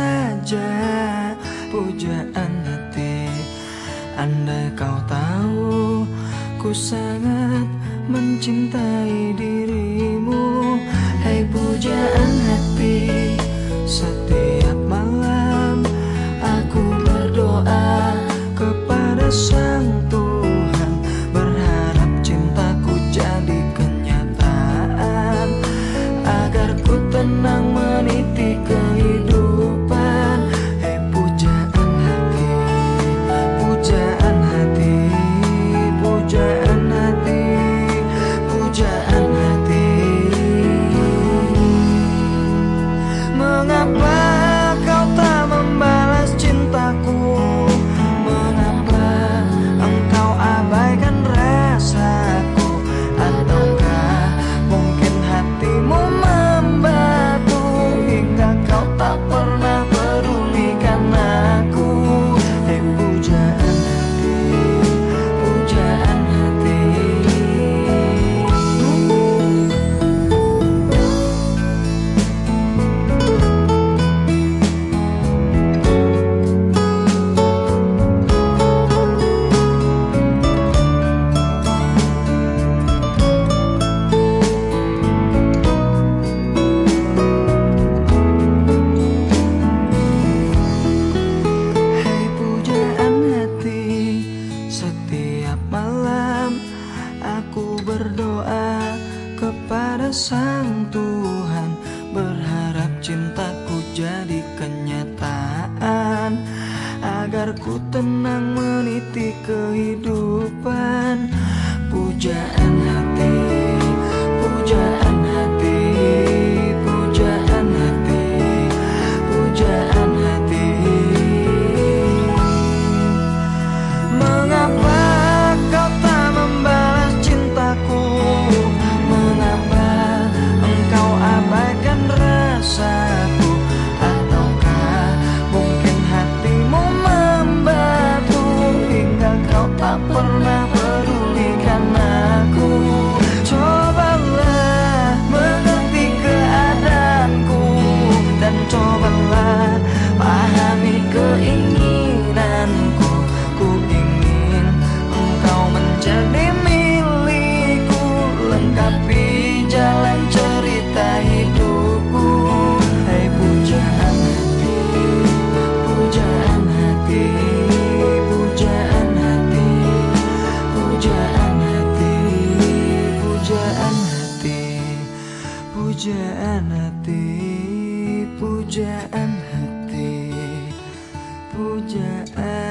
saja pujaan hati. Andai kau tahu ku sangat mencintai dirimu. Hai pujaan hati, setiap malam aku berdoa kepada Sang Tuhan, berharap cintaku jadi kenyataan, agar ku tenang meniti kehidupan. Hei pujaan hati, pujaan hati, pujaan hati, pujaan hati. Mengapa kau tak membalas cintaku? Mengapa engkau abaikan rasaku? Ataukah mungkin hatimu membatu hingga kau tak pernah pedulikan aku? Hei pujaan hati, pujaan hati. Hei pujaan hati, setiap malam aku berdoa kepada Sang Tuhan, berharap cintaku jadi kenyataan, agar ku tenang meniti kehidupan. Pujaan hati, pujaan hati, pujaan hati, pujaan hati. Mengapa kau tak membalas cintaku? Mengapa engkau abaikan rasaku? Ataukah mungkin hatimu membatu hingga kau tak pernah pedulikan aku? Cobalah mengerti keadaanku, dan cobalah pahami keinginanku. Ku ingin engkau menjadi milikku, lengkapi jalan cerita hidupku. Hai pujaan hati, pujaan hati, pujaan hati, pujaan hati, pujaan hati, pujaan hati, pujaan hati, pujaan